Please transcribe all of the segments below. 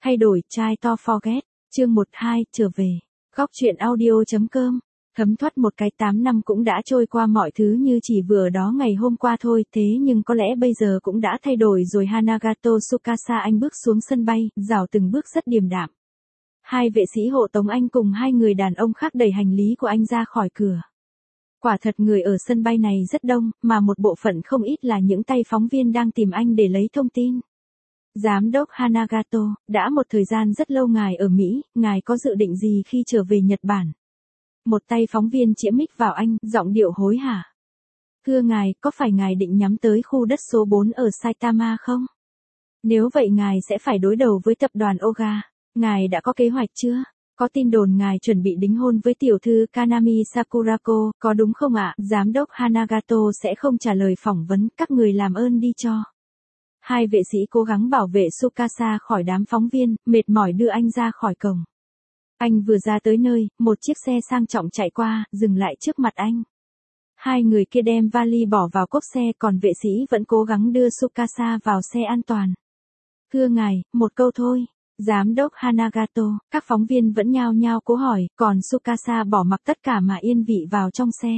Thay đổi, try to forget. Chương 12, trở về. Góc truyện audio.com. Thấm thoát một cái 8 năm cũng đã trôi qua, mọi thứ như chỉ vừa đó ngày hôm qua thôi, thế nhưng có lẽ bây giờ cũng đã thay đổi rồi. Hanagato Tsukasa, anh bước xuống sân bay, rảo từng bước rất điềm đạm. Hai vệ sĩ hộ tống anh cùng hai người đàn ông khác đẩy hành lý của anh ra khỏi cửa. Quả thật người ở sân bay này rất đông, mà một bộ phận không ít là những tay phóng viên đang tìm anh để lấy thông tin. Giám đốc Hanagato, đã một thời gian rất lâu ngài ở Mỹ, ngài có dự định gì khi trở về Nhật Bản? Một tay phóng viên chĩa mic vào anh, giọng điệu hối hả. Thưa ngài, có phải ngài định nhắm tới khu đất số 4 ở Saitama không? Nếu vậy ngài sẽ phải đối đầu với tập đoàn Oga. Ngài đã có kế hoạch chưa? Có tin đồn ngài chuẩn bị đính hôn với tiểu thư Kanami Sakurako, có đúng không ạ? Giám đốc Hanagato sẽ không trả lời phỏng vấn, các người làm ơn đi cho. Hai vệ sĩ cố gắng bảo vệ Tsukasa khỏi đám phóng viên, mệt mỏi đưa anh ra khỏi cổng. Anh vừa ra tới nơi, một chiếc xe sang trọng chạy qua, dừng lại trước mặt anh. Hai người kia đem vali bỏ vào cốp xe, còn vệ sĩ vẫn cố gắng đưa Tsukasa vào xe an toàn. Thưa ngài, một câu thôi. Giám đốc Hanagato, các phóng viên vẫn nhao nhao cố hỏi, còn Tsukasa bỏ mặc tất cả mà yên vị vào trong xe.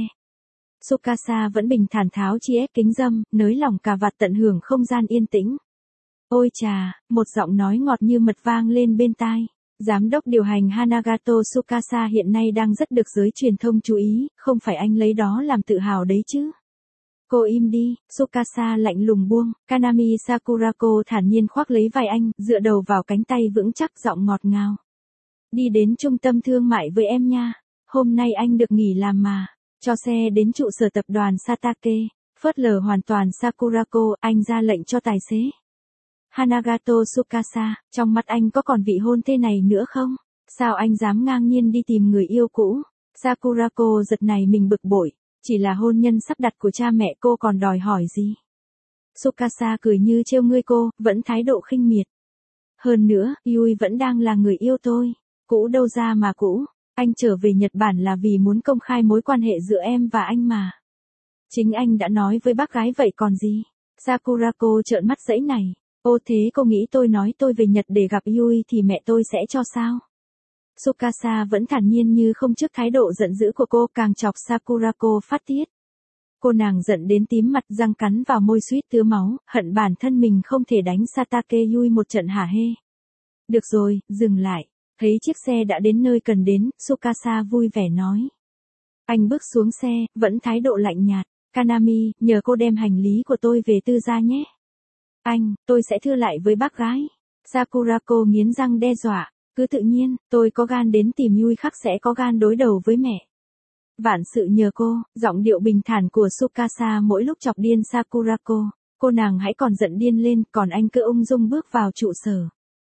Tsukasa vẫn bình thản tháo chiếc kính râm, nới lỏng cà vạt tận hưởng không gian yên tĩnh. Ôi chà, một giọng nói ngọt như mật vang lên bên tai. Giám đốc điều hành Hanagato Tsukasa hiện nay đang rất được giới truyền thông chú ý, không phải anh lấy đó làm tự hào đấy chứ. Cô im đi, Tsukasa lạnh lùng buông, Kanami Sakurako thản nhiên khoác lấy vai anh, dựa đầu vào cánh tay vững chắc, giọng ngọt ngào. Đi đến trung tâm thương mại với em nha, hôm nay anh được nghỉ làm mà. Cho xe đến trụ sở tập đoàn Satake, phớt lờ hoàn toàn Sakurako, anh ra lệnh cho tài xế. Hanagato Tsukasa, trong mắt anh có còn vị hôn thê này nữa không? Sao anh dám ngang nhiên đi tìm người yêu cũ? Sakurako giật này mình bực bội, chỉ là hôn nhân sắp đặt của cha mẹ cô còn đòi hỏi gì? Tsukasa cười như trêu ngươi cô, vẫn thái độ khinh miệt. Hơn nữa, Yui vẫn đang là người yêu tôi. Cũ đâu ra mà cũ. Anh trở về Nhật Bản là vì muốn công khai mối quan hệ giữa em và anh mà. Chính anh đã nói với bác gái vậy còn gì. Sakurako trợn mắt dãy này. Ô thế cô nghĩ tôi nói tôi về Nhật để gặp Yui thì mẹ tôi sẽ cho sao? Tsukasa vẫn thản nhiên như không trước thái độ giận dữ của cô, càng chọc Sakurako phát tiết. Cô nàng giận đến tím mặt, răng cắn vào môi suýt tứa máu, hận bản thân mình không thể đánh Satake Yui một trận hả hê. Được rồi, dừng lại. Thấy chiếc xe đã đến nơi cần đến, Tsukasa vui vẻ nói. Anh bước xuống xe, vẫn thái độ lạnh nhạt. Kanami, nhờ cô đem hành lý của tôi về tư gia nhé. Anh, tôi sẽ thưa lại với bác gái. Sakurako nghiến răng đe dọa. Cứ tự nhiên, tôi có gan đến tìm Yui khác sẽ có gan đối đầu với mẹ. Vạn sự nhờ cô, giọng điệu bình thản của Tsukasa mỗi lúc chọc điên Sakurako. Cô nàng hãy còn giận điên lên, còn anh cứ ung dung bước vào trụ sở.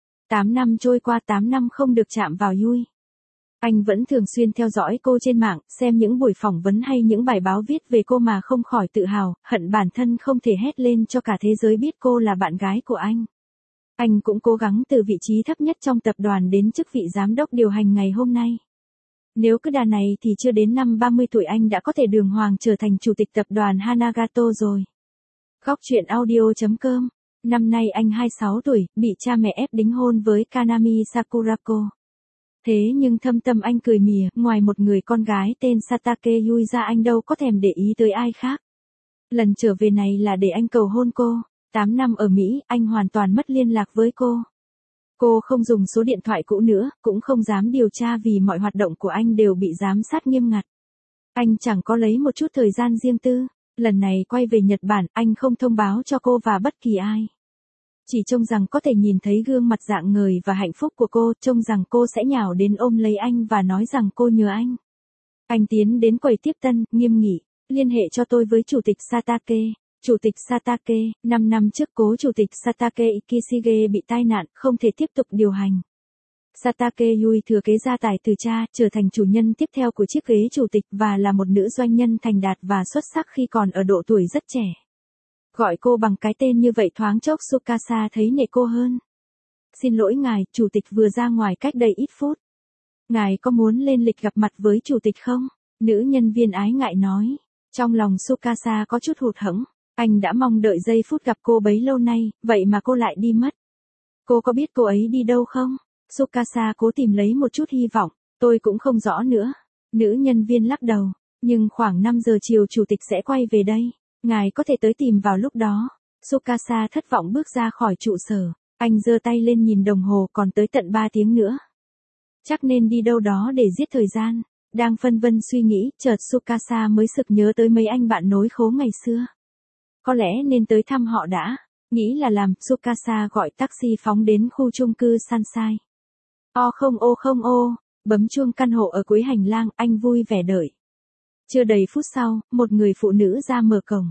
8 năm trôi qua, 8 năm không được chạm vào Yui. Anh vẫn thường xuyên theo dõi cô trên mạng, xem những buổi phỏng vấn hay những bài báo viết về cô mà không khỏi tự hào, hận bản thân không thể hét lên cho cả thế giới biết cô là bạn gái của anh. Anh cũng cố gắng từ vị trí thấp nhất trong tập đoàn đến chức vị giám đốc điều hành ngày hôm nay. Nếu cứ đà này thì chưa đến năm 30 tuổi anh đã có thể đường hoàng trở thành chủ tịch tập đoàn Hanagato rồi. Góc truyện audio.com. Năm nay anh 26 tuổi, bị cha mẹ ép đính hôn với Kanami Sakurako. Thế nhưng thâm tâm anh cười mỉa, ngoài một người con gái tên Satake Yui ra anh đâu có thèm để ý tới ai khác. Lần trở về này là để anh cầu hôn cô. 8 năm ở Mỹ, anh hoàn toàn mất liên lạc với cô. Cô không dùng số điện thoại cũ nữa, cũng không dám điều tra vì mọi hoạt động của anh đều bị giám sát nghiêm ngặt. Anh chẳng có lấy một chút thời gian riêng tư. Lần này quay về Nhật Bản, anh không thông báo cho cô và bất kỳ ai. Chỉ trông rằng có thể nhìn thấy gương mặt rạng ngời và hạnh phúc của cô, trông rằng cô sẽ nhào đến ôm lấy anh và nói rằng cô nhớ anh. Anh tiến đến quầy tiếp tân, nghiêm nghị, liên hệ cho tôi với Chủ tịch Satake. Chủ tịch Satake, 5 năm trước cố Chủ tịch Satake Ikishige bị tai nạn, không thể tiếp tục điều hành. Satake Yui thừa kế gia tài từ cha, trở thành chủ nhân tiếp theo của chiếc ghế chủ tịch và là một nữ doanh nhân thành đạt và xuất sắc khi còn ở độ tuổi rất trẻ. Gọi cô bằng cái tên như vậy thoáng chốc Tsukasa thấy nể cô hơn. Xin lỗi ngài, chủ tịch vừa ra ngoài cách đây ít phút. Ngài có muốn lên lịch gặp mặt với chủ tịch không? Nữ nhân viên ái ngại nói. Trong lòng Tsukasa có chút hụt hẫng. Anh đã mong đợi giây phút gặp cô bấy lâu nay, vậy mà cô lại đi mất. Cô có biết cô ấy đi đâu không? Tsukasa cố tìm lấy một chút hy vọng, tôi cũng không rõ nữa. Nữ nhân viên lắc đầu, nhưng khoảng 5 giờ chiều chủ tịch sẽ quay về đây. Ngài có thể tới tìm vào lúc đó. Tsukasa thất vọng bước ra khỏi trụ sở. Anh giơ tay lên nhìn đồng hồ, còn tới tận 3 tiếng nữa. Chắc nên đi đâu đó để giết thời gian. Đang phân vân suy nghĩ, chợt Tsukasa mới sực nhớ tới mấy anh bạn nối khố ngày xưa. Có lẽ nên tới thăm họ đã. Nghĩ là làm, Tsukasa gọi taxi phóng đến khu chung cư Sunshine. Không ô, bấm chuông căn hộ ở cuối hành lang, anh vui vẻ đợi. Chưa đầy phút sau, một người phụ nữ ra mở cổng.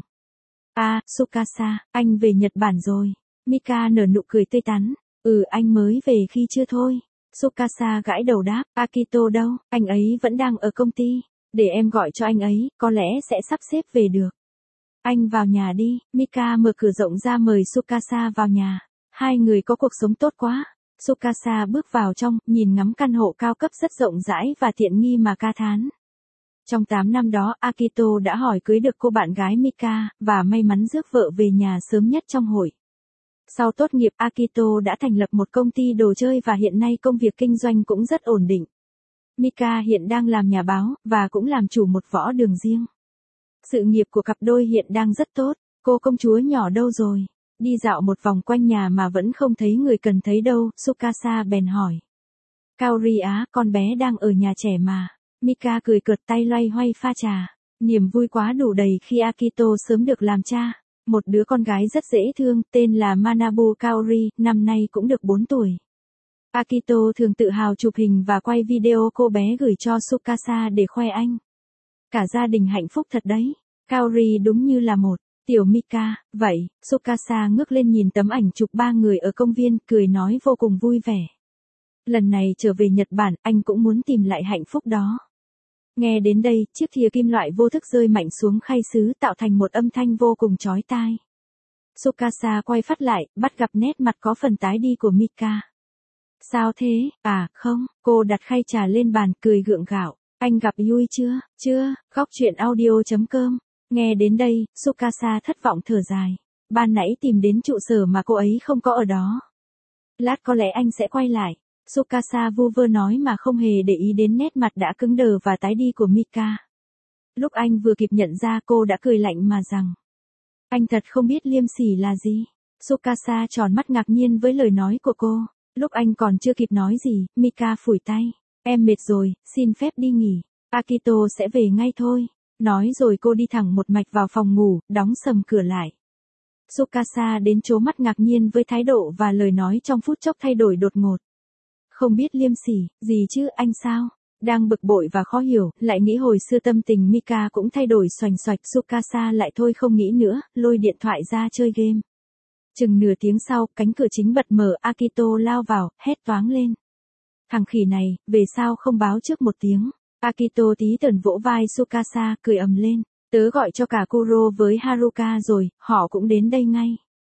Tsukasa, anh về Nhật Bản rồi. Mika nở nụ cười tươi tắn. Anh mới về khi chưa thôi. Tsukasa gãi đầu đáp, Akito đâu, anh ấy vẫn đang ở công ty. Để em gọi cho anh ấy, có lẽ sẽ sắp xếp về được. Anh vào nhà đi. Mika mở cửa rộng ra mời Tsukasa vào nhà. Hai người có cuộc sống tốt quá. Tsukasa bước vào trong, nhìn ngắm căn hộ cao cấp rất rộng rãi và tiện nghi mà ca thán. Trong 8 năm đó, Akito đã hỏi cưới được cô bạn gái Mika, và may mắn rước vợ về nhà sớm nhất trong hội. Sau tốt nghiệp, Akito đã thành lập một công ty đồ chơi và hiện nay công việc kinh doanh cũng rất ổn định. Mika hiện đang làm nhà báo, và cũng làm chủ một võ đường riêng. Sự nghiệp của cặp đôi hiện đang rất tốt. Cô công chúa nhỏ đâu rồi? Đi dạo một vòng quanh nhà mà vẫn không thấy người cần thấy đâu, Tsukasa bèn hỏi. Kaori á, con bé đang ở nhà trẻ mà. Mika cười cợt, tay loay hoay pha trà. Niềm vui quá đủ đầy khi Akito sớm được làm cha. Một đứa con gái rất dễ thương, tên là Manabu Kaori, năm nay cũng được 4 tuổi. Akito thường tự hào chụp hình và quay video cô bé gửi cho Tsukasa để khoe anh. Cả gia đình hạnh phúc thật đấy. Kaori đúng như là một tiểu Mika. Vậy, Tsukasa ngước lên nhìn tấm ảnh chụp 3 người ở công viên, cười nói vô cùng vui vẻ. Lần này trở về Nhật Bản, anh cũng muốn tìm lại hạnh phúc đó. Nghe đến đây, chiếc thìa kim loại vô thức rơi mạnh xuống khay sứ, tạo thành một âm thanh vô cùng chói tai. Tsukasa quay phát lại, bắt gặp nét mặt có phần tái đi của Mika. Sao thế? Không, cô đặt khay trà lên bàn, cười gượng gạo. Anh gặp Yui chưa? Chưa. Góc chuyện audio.com. Nghe đến đây, Tsukasa thất vọng thở dài. Ban nãy tìm đến trụ sở mà cô ấy không có ở đó. Lát có lẽ anh sẽ quay lại. Tsukasa vu vơ nói mà không hề để ý đến nét mặt đã cứng đờ và tái đi của Mika. Lúc anh vừa kịp nhận ra, cô đã cười lạnh mà rằng. Anh thật không biết liêm sỉ là gì. Tsukasa tròn mắt ngạc nhiên với lời nói của cô. Lúc anh còn chưa kịp nói gì, Mika phủi tay. Em mệt rồi, xin phép đi nghỉ. Akito sẽ về ngay thôi. Nói rồi cô đi thẳng một mạch vào phòng ngủ, đóng sầm cửa lại. Tsukasa đến trố mắt ngạc nhiên với thái độ và lời nói trong phút chốc thay đổi đột ngột. Không biết liêm sỉ, gì chứ, anh sao? Đang bực bội và khó hiểu, lại nghĩ hồi xưa tâm tình Mika cũng thay đổi xoành xoạch. Tsukasa lại thôi không nghĩ nữa, lôi điện thoại ra chơi game. Chừng nửa tiếng sau, cánh cửa chính bật mở, Akito lao vào, hét toáng lên. Thằng khỉ này, về sao không báo trước một tiếng? Akito tí tởn vỗ vai Tsukasa, cười ầm lên. Tớ gọi cho cả Kuro với Haruka rồi, họ cũng đến đây ngay.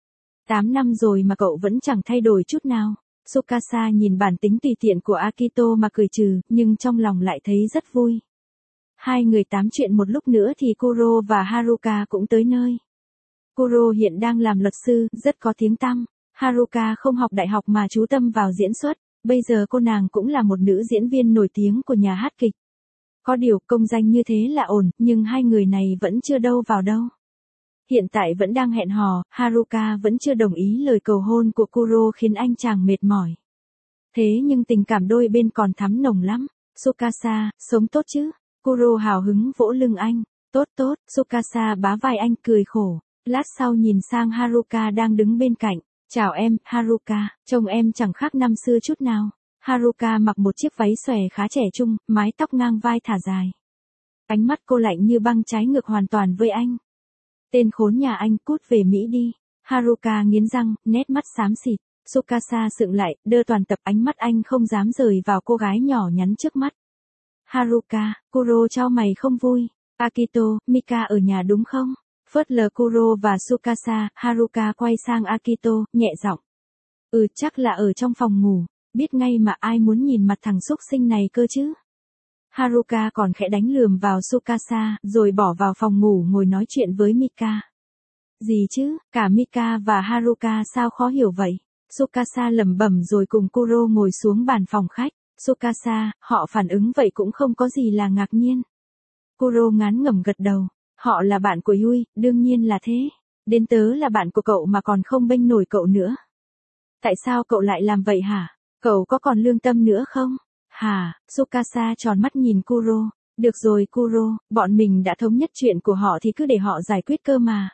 8 năm rồi mà cậu vẫn chẳng thay đổi chút nào. Tsukasa nhìn bản tính tùy tiện của Akito mà cười trừ, nhưng trong lòng lại thấy rất vui. Hai người tám chuyện một lúc nữa thì Kuro và Haruka cũng tới nơi. Kuro hiện đang làm luật sư, rất có tiếng tăm. Haruka không học đại học mà chú tâm vào diễn xuất, bây giờ cô nàng cũng là một nữ diễn viên nổi tiếng của nhà hát kịch. Có điều, công danh như thế là ổn, nhưng hai người này vẫn chưa đâu vào đâu. Hiện tại vẫn đang hẹn hò, Haruka vẫn chưa đồng ý lời cầu hôn của Kuro khiến anh chàng mệt mỏi. Thế nhưng tình cảm đôi bên còn thắm nồng lắm. Tsukasa, sống tốt chứ? Kuro hào hứng vỗ lưng anh. Tốt tốt, Tsukasa bá vai anh cười khổ. Lát sau nhìn sang Haruka đang đứng bên cạnh. Chào em, Haruka, trông em chẳng khác năm xưa chút nào. Haruka mặc một chiếc váy xòe khá trẻ trung, mái tóc ngang vai thả dài. Ánh mắt cô lạnh như băng, trái ngược hoàn toàn với anh. Tên khốn nhà anh, cút về Mỹ đi. Haruka nghiến răng, nét mắt xám xịt. Tsukasa sượng lại, đơ toàn tập, ánh mắt anh không dám rời vào cô gái nhỏ nhắn trước mắt. Haruka, Kuro chau mày không vui. Akito, Mika ở nhà đúng không? Phớt lờ Kuro và Tsukasa, Haruka quay sang Akito, nhẹ giọng. Chắc là ở trong phòng ngủ. Biết ngay mà, ai muốn nhìn mặt thằng xúc sinh này cơ chứ. Haruka còn khẽ đánh lườm vào Tsukasa, rồi bỏ vào phòng ngủ ngồi nói chuyện với Mika. Gì chứ, cả Mika và Haruka sao khó hiểu vậy? Tsukasa lẩm bẩm rồi cùng Kuro ngồi xuống bàn phòng khách. Tsukasa, họ phản ứng vậy cũng không có gì là ngạc nhiên. Kuro ngán ngẩm gật đầu. Họ là bạn của Yui, đương nhiên là thế. Đến tớ là bạn của cậu mà còn không bênh nổi cậu nữa. Tại sao cậu lại làm vậy hả? Cậu có còn lương tâm nữa không? Hả? Tsukasa tròn mắt nhìn Kuro. Được rồi Kuro, bọn mình đã thống nhất chuyện của họ thì cứ để họ giải quyết cơ mà.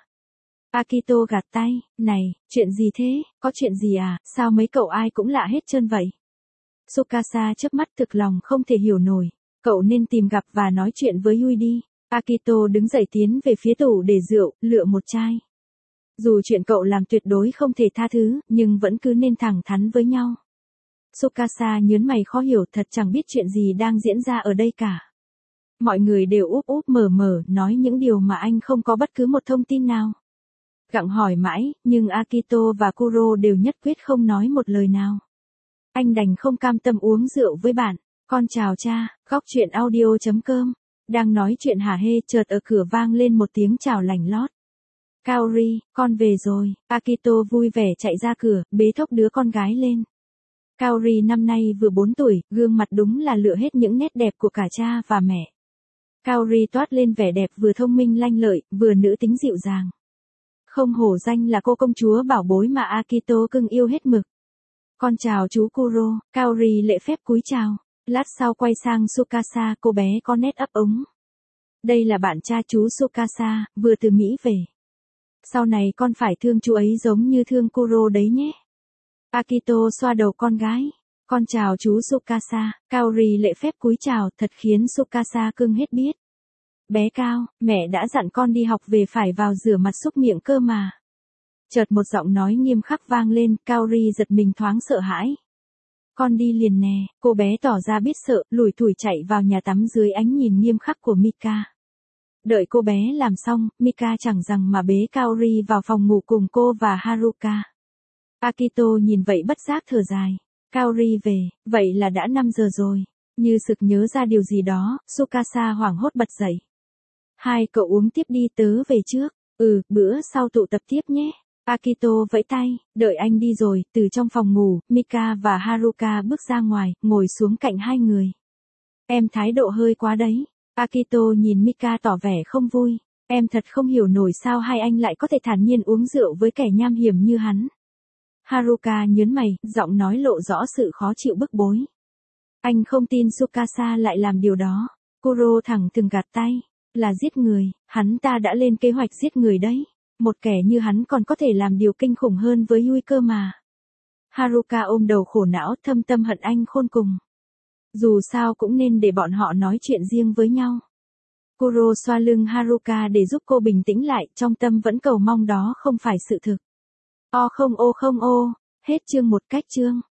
Akito gạt tay, này, chuyện gì thế, có chuyện gì à, sao mấy cậu ai cũng lạ hết trơn vậy? Tsukasa chớp mắt thực lòng không thể hiểu nổi, cậu nên tìm gặp và nói chuyện với Yui đi. Akito đứng dậy tiến về phía tủ để rượu, lựa một chai. Dù chuyện cậu làm tuyệt đối không thể tha thứ, nhưng vẫn cứ nên thẳng thắn với nhau. Tsukasa nhớn mày khó hiểu thật chẳng biết chuyện gì đang diễn ra ở đây cả. Mọi người đều úp úp mở mở nói những điều mà anh không có bất cứ một thông tin nào. Gặng hỏi mãi, nhưng Akito và Kuro đều nhất quyết không nói một lời nào. Anh đành không cam tâm uống rượu với bạn. Con chào cha, góc chuyện audio.com. Đang nói chuyện hả hê chợt ở cửa vang lên một tiếng chào lành lót. Kaori, con về rồi. Akito vui vẻ chạy ra cửa, bế thốc đứa con gái lên. Kaori năm nay vừa 4 tuổi, gương mặt đúng là lựa hết những nét đẹp của cả cha và mẹ. Kaori toát lên vẻ đẹp vừa thông minh lanh lợi, vừa nữ tính dịu dàng. Không hổ danh là cô công chúa bảo bối mà Akito cưng yêu hết mực. Con chào chú Kuro, Kaori lễ phép cúi chào. Lát sau quay sang Tsukasa, cô bé có nét ấp úng. Đây là bạn cha chú Tsukasa, vừa từ Mỹ về. Sau này con phải thương chú ấy giống như thương Kuro đấy nhé. Akito xoa đầu con gái. Con chào chú Tsukasa, Kaori lễ phép cúi chào thật khiến Tsukasa cưng hết biết. Bé Cao, mẹ đã dặn con đi học về phải vào rửa mặt súc miệng cơ mà. Chợt một giọng nói nghiêm khắc vang lên, Kaori giật mình thoáng sợ hãi. Con đi liền nè, cô bé tỏ ra biết sợ, lủi thủi chạy vào nhà tắm dưới ánh nhìn nghiêm khắc của Mika. Đợi cô bé làm xong, Mika chẳng rằng mà bế Kaori vào phòng ngủ cùng cô và Haruka. Akito nhìn vậy bất giác thở dài. Kaori về, vậy là đã 5 giờ rồi. Như sực nhớ ra điều gì đó, Tsukasa hoảng hốt bật dậy. Hai cậu uống tiếp đi tớ về trước. Bữa sau tụ tập tiếp nhé. Akito vẫy tay, đợi anh đi rồi, từ trong phòng ngủ, Mika và Haruka bước ra ngoài, ngồi xuống cạnh hai người. Em thái độ hơi quá đấy. Akito nhìn Mika tỏ vẻ không vui. Em thật không hiểu nổi sao hai anh lại có thể thản nhiên uống rượu với kẻ nham hiểm như hắn. Haruka nhớn mày, giọng nói lộ rõ sự khó chịu bức bối. Anh không tin Tsukasa lại làm điều đó. Kuro thẳng thừng gạt tay. Là giết người, hắn ta đã lên kế hoạch giết người đấy. Một kẻ như hắn còn có thể làm điều kinh khủng hơn với Yui cơ mà. Haruka ôm đầu khổ não thâm tâm hận anh khôn cùng. Dù sao cũng nên để bọn họ nói chuyện riêng với nhau. Kuro xoa lưng Haruka để giúp cô bình tĩnh lại, trong tâm vẫn cầu mong đó không phải sự thực. Ô không ô, hết chương một cách chương.